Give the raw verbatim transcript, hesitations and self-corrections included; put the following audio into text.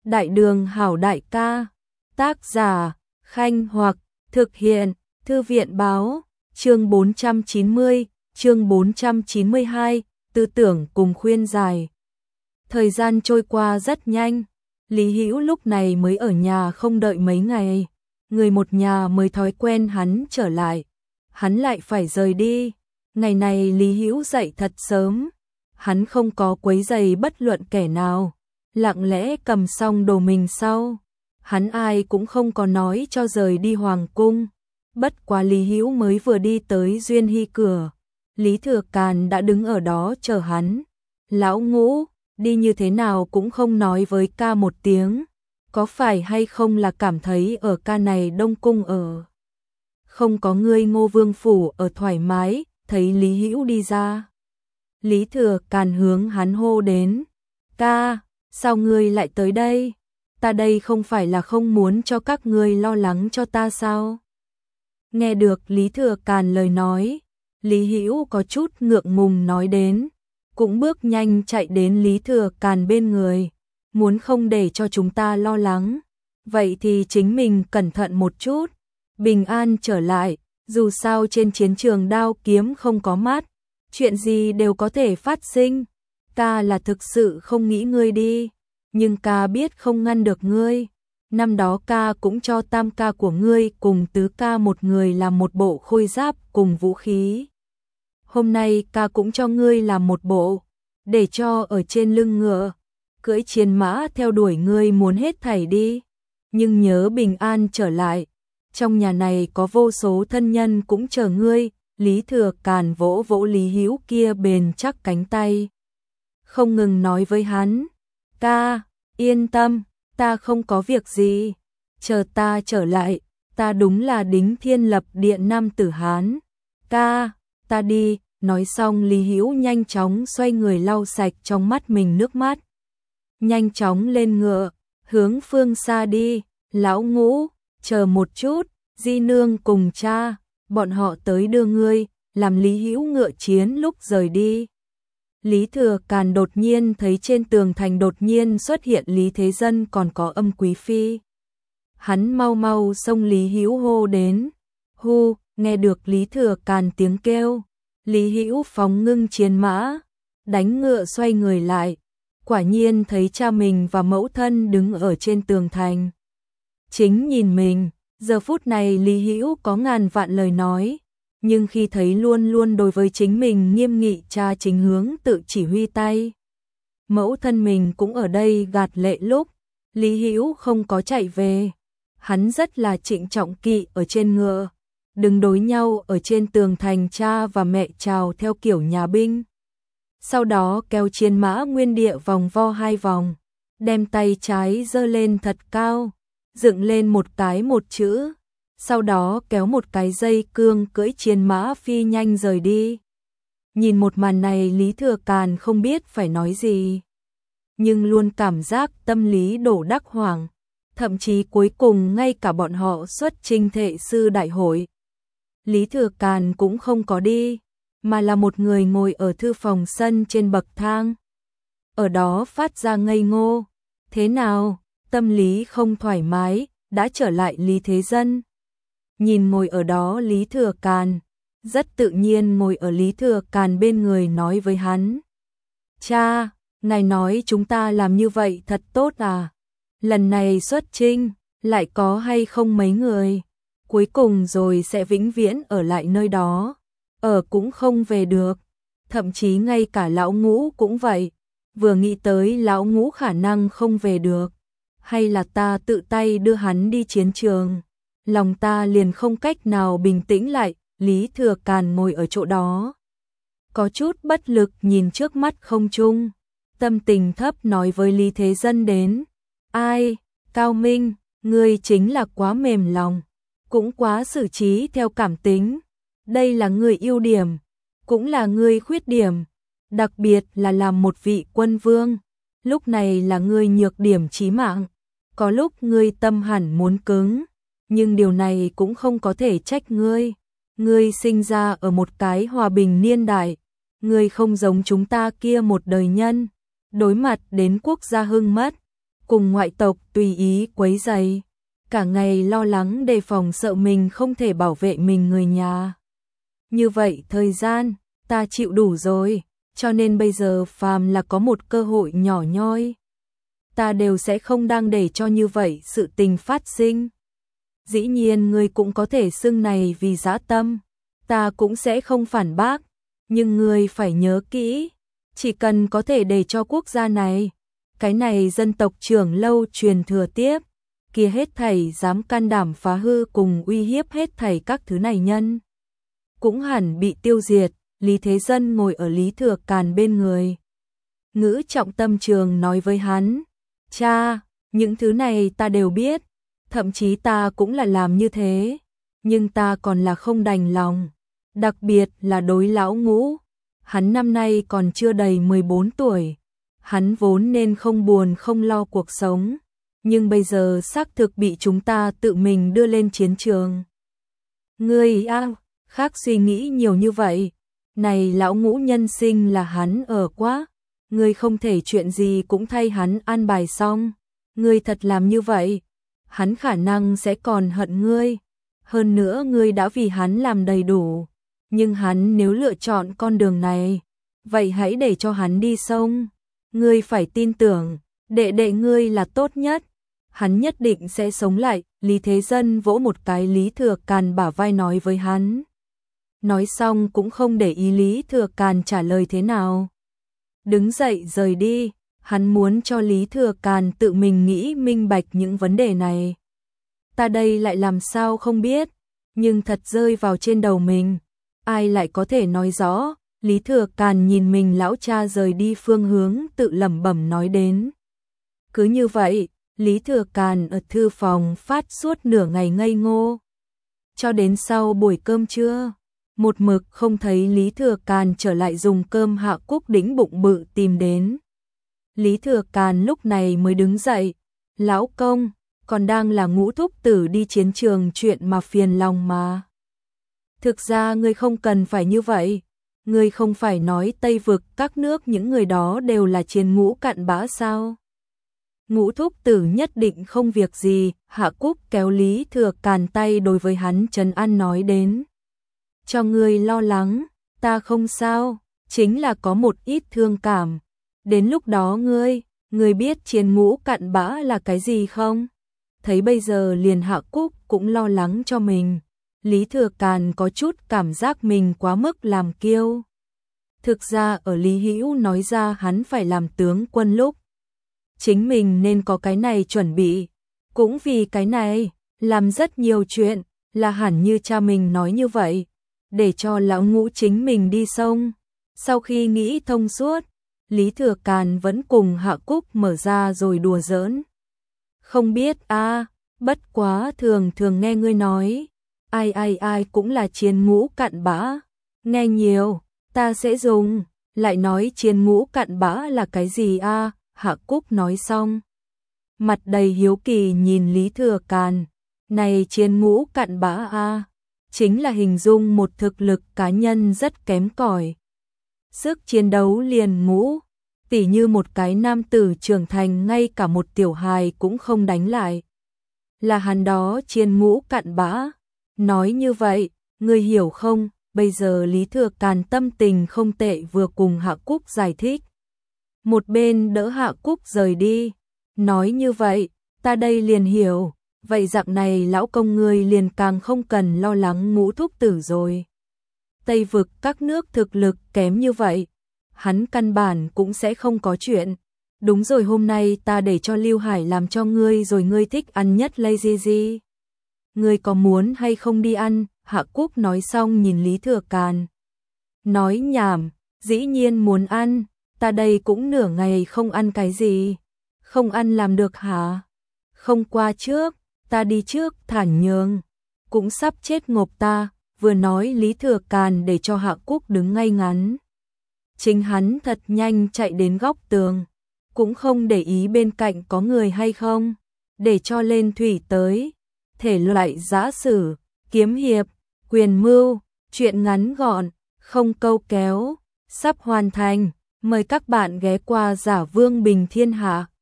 Đại đường hảo đại ca. Tác giả, Khanh Hoặc, thực hiện, Thư viện báo, chương bốn trăm chín mươi, chương bốn trăm chín mươi hai, tư tưởng cùng khuyên giải. Thời gian trôi qua rất nhanh, Lý Hữu lúc này mới ở nhà không đợi mấy ngày, người một nhà mới thói quen hắn trở lại, hắn lại phải rời đi. Ngày này Lý Hữu dậy thật sớm, hắn không có quấy rầy bất luận kẻ nào, lặng lẽ cầm xong đồ mình sau. Hắn ai cũng không có nói cho rời đi hoàng cung. Bất quá Lý Hữu mới vừa đi tới Duyên Hy cửa, Lý Thừa Càn đã đứng ở đó chờ hắn. Lão Ngũ, đi như thế nào cũng không nói với ca một tiếng, có phải hay không là cảm thấy ở ca này Đông Cung ở không có ngươi Ngô Vương phủ ở thoải mái. Thấy Lý Hữu đi ra, Lý Thừa Càn hướng hắn hô đến, ca, sao ngươi lại tới đây? Ta đây không phải là không muốn cho các ngươi lo lắng cho ta sao? Nghe được Lý Thừa Càn lời nói, Lý Hữu có chút ngượng ngùng nói đến, cũng bước nhanh chạy đến Lý Thừa Càn bên người, muốn không để cho chúng ta lo lắng, vậy thì chính mình cẩn thận một chút, bình an trở lại. Dù sao trên chiến trường đao kiếm không có mắt, chuyện gì đều có thể phát sinh. Ca là thực sự không nghĩ ngươi đi, nhưng ca biết không ngăn được ngươi. Năm đó ca cũng cho tam ca của ngươi cùng tứ ca một người làm một bộ khôi giáp cùng vũ khí. Hôm nay ca cũng cho ngươi làm một bộ, để cho ở trên lưng ngựa, cưỡi chiến mã theo đuổi ngươi muốn hết thảy đi. Nhưng nhớ bình an trở lại. Trong nhà này có vô số thân nhân cũng chờ ngươi. Lý Thừa Càn vỗ vỗ Lý Hữu kia bền chắc cánh tay, không ngừng nói với hắn, ca, yên tâm, ta không có việc gì, chờ ta trở lại, ta đúng là đính thiên lập địa nam tử Hán, ca, ta đi. Nói xong Lý Hữu nhanh chóng xoay người lau sạch trong mắt mình nước mắt, nhanh chóng lên ngựa, hướng phương xa đi. Lão Ngũ, chờ một chút, di nương cùng cha, bọn họ tới đưa ngươi. Làm Lý Hữu ngựa chiến lúc rời đi, Lý Thừa Càn đột nhiên thấy trên tường thành đột nhiên xuất hiện Lý Thế Dân còn có Âm Quý Phi. Hắn mau mau xông Lý Hữu hô đến, hu, nghe được Lý Thừa Càn tiếng kêu, Lý Hữu phóng ngưng chiến mã, đánh ngựa xoay người lại, quả nhiên thấy cha mình và mẫu thân đứng ở trên tường thành, chính nhìn mình. Giờ phút này Lý Hữu có ngàn vạn lời nói, nhưng khi thấy luôn luôn đối với chính mình nghiêm nghị cha chính hướng tự chỉ huy tay, mẫu thân mình cũng ở đây gạt lệ lúc, Lý Hữu không có chạy về, hắn rất là trịnh trọng kỵ ở trên ngựa, đứng đối nhau ở trên tường thành cha và mẹ chào theo kiểu nhà binh. Sau đó kéo chiến mã nguyên địa vòng vo hai vòng, đem tay trái giơ lên thật cao, dựng lên một cái một chữ, sau đó kéo một cái dây cương cưỡi chiến mã phi nhanh rời đi. Nhìn một màn này Lý Thừa Càn không biết phải nói gì, nhưng luôn cảm giác tâm lý đổ đắc hoảng, thậm chí cuối cùng ngay cả bọn họ xuất chinh thệ sư đại hội, Lý Thừa Càn cũng không có đi, mà là một người ngồi ở thư phòng sân trên bậc thang. Ở đó phát ra ngây ngô, thế nào? Tâm lý không thoải mái, đã trở lại Lý Thế Dân. Nhìn ngồi ở đó Lý Thừa Càn, rất tự nhiên ngồi ở Lý Thừa Càn bên người nói với hắn. Cha, ngài nói chúng ta làm như vậy thật tốt à? Lần này xuất chinh, lại có hay không mấy người? Cuối cùng rồi sẽ vĩnh viễn ở lại nơi đó, ở cũng không về được. Thậm chí ngay cả Lão Ngũ cũng vậy, vừa nghĩ tới Lão Ngũ khả năng không về được. Hay là ta tự tay đưa hắn đi chiến trường, lòng ta liền không cách nào bình tĩnh lại. Lý Thừa Càn ngồi ở chỗ đó, có chút bất lực nhìn trước mắt không trung, tâm tình thấp nói với Lý Thế Dân đến, ai, Cao Minh, ngươi chính là quá mềm lòng, cũng quá xử trí theo cảm tính, đây là ngươi ưu điểm, cũng là ngươi khuyết điểm, đặc biệt là làm một vị quân vương, lúc này là ngươi nhược điểm chí mạng. Có lúc ngươi tâm hẳn muốn cứng, nhưng điều này cũng không có thể trách ngươi. Ngươi sinh ra ở một cái hòa bình niên đại, ngươi không giống chúng ta kia một đời nhân, đối mặt đến quốc gia hưng mất, cùng ngoại tộc tùy ý quấy rầy, cả ngày lo lắng đề phòng sợ mình không thể bảo vệ mình người nhà. Như vậy thời gian, ta chịu đủ rồi, cho nên bây giờ phàm là có một cơ hội nhỏ nhoi, ta đều sẽ không đang để cho như vậy sự tình phát sinh. Dĩ nhiên ngươi cũng có thể xưng này vì dã tâm, ta cũng sẽ không phản bác, nhưng ngươi phải nhớ kỹ, chỉ cần có thể để cho quốc gia này, cái này dân tộc trưởng lâu truyền thừa tiếp, kia hết thảy dám can đảm phá hư cùng uy hiếp hết thảy các thứ này nhân, cũng hẳn bị tiêu diệt. Lý Thế Dân ngồi ở Lý Thừa Càn bên người. Ngữ trọng tâm trường nói với hắn, cha, những thứ này ta đều biết, thậm chí ta cũng là làm như thế, nhưng ta còn là không đành lòng, đặc biệt là đối lão Ngũ, hắn năm nay còn chưa đầy mười bốn tuổi, hắn vốn nên không buồn không lo cuộc sống, nhưng bây giờ xác thực bị chúng ta tự mình đưa lên chiến trường. Ngươi a, khác suy nghĩ nhiều như vậy, này lão Ngũ nhân sinh là hắn ở quá, ngươi không thể chuyện gì cũng thay hắn an bài xong, ngươi thật làm như vậy, hắn khả năng sẽ còn hận ngươi, hơn nữa ngươi đã vì hắn làm đầy đủ, nhưng hắn nếu lựa chọn con đường này, vậy hãy để cho hắn đi xong, ngươi phải tin tưởng, đệ đệ ngươi là tốt nhất, hắn nhất định sẽ sống lại. Lý Thế Dân vỗ một cái Lý Thừa Càn bả vai nói với hắn. Nói xong cũng không để ý Lý Thừa Càn trả lời thế nào. Đứng dậy rời đi, hắn muốn cho Lý Thừa Càn tự mình nghĩ minh bạch những vấn đề này. Ta đây lại làm sao không biết, nhưng thật rơi vào trên đầu mình, ai lại có thể nói rõ. Lý Thừa Càn nhìn mình lão cha rời đi phương hướng tự lẩm bẩm nói đến. Cứ như vậy, Lý Thừa Càn ở thư phòng phát suốt nửa ngày ngây ngô. Cho đến sau buổi cơm trưa, một mực không thấy Lý Thừa Càn trở lại dùng cơm. Hạ Cúc đĩnh bụng bự tìm đến. Lý Thừa Càn lúc này mới đứng dậy. Lão công, còn đang là Ngũ thúc tử đi chiến trường chuyện mà phiền lòng mà. Thực ra ngươi không cần phải như vậy. Ngươi không phải nói Tây vực các nước những người đó đều là chiến ngũ cặn bã sao? Ngũ thúc tử nhất định không việc gì. Hạ Cúc kéo Lý Thừa Càn tay đối với hắn trấn an nói đến. Cho ngươi lo lắng, ta không sao, chính là có một ít thương cảm. Đến lúc đó ngươi, ngươi biết chiến ngũ cặn bã là cái gì không? Thấy bây giờ liền Hạ Cúc cũng lo lắng cho mình. Lý Thừa Càn có chút cảm giác mình quá mức làm kiêu. Thực ra ở Lý Hữu nói ra hắn phải làm tướng quân lúc, chính mình nên có cái này chuẩn bị. Cũng vì cái này, làm rất nhiều chuyện, là hẳn như cha mình nói như vậy, để cho lão Ngũ chính mình đi sông. Sau khi nghĩ thông suốt, Lý Thừa Càn vẫn cùng Hạ Cúc mở ra rồi đùa giỡn. Không biết a, bất quá thường thường nghe ngươi nói, ai ai ai cũng là chiến ngũ cặn bã, nghe nhiều, ta sẽ dùng, lại nói chiến ngũ cặn bã là cái gì a? Hạ Cúc nói xong, mặt đầy hiếu kỳ nhìn Lý Thừa Càn, này chiến ngũ cặn bã a, chính là hình dung một thực lực cá nhân rất kém cỏi, sức chiến đấu liền ngũ, tỉ như một cái nam tử trưởng thành ngay cả một tiểu hài cũng không đánh lại, là hắn đó chiến ngũ cặn bã. Nói như vậy, ngươi hiểu không? Bây giờ Lý Thừa Càn tâm tình không tệ, vừa cùng Hạ Cúc giải thích, một bên đỡ Hạ Cúc rời đi. Nói như vậy, ta đây liền hiểu, vậy dạng này lão công ngươi liền càng không cần lo lắng Ngũ thúc tử rồi. Tây vực các nước thực lực kém như vậy, hắn căn bản cũng sẽ không có chuyện. Đúng rồi, hôm nay ta để cho Lưu Hải làm cho ngươi rồi, ngươi thích ăn nhất lazy gì? Ngươi có muốn hay không đi ăn? Hạ Cúc nói xong nhìn Lý Thừa Càn. Nói nhảm, dĩ nhiên muốn ăn, ta đây cũng nửa ngày không ăn cái gì. Không ăn làm được hả? Không qua trước, ta đi trước, thản nhường. Cũng sắp chết ngộp ta, vừa nói Lý Thừa Càn để cho Hạ Cúc đứng ngay ngắn. Chính hắn thật nhanh chạy đến góc tường, cũng không để ý bên cạnh có người hay không, để cho lên thủy tới. Thể loại giã sử, kiếm hiệp, quyền mưu, truyện ngắn gọn, không câu kéo, sắp hoàn thành. Mời các bạn ghé qua Giả Vương Bình Thiên Hạ.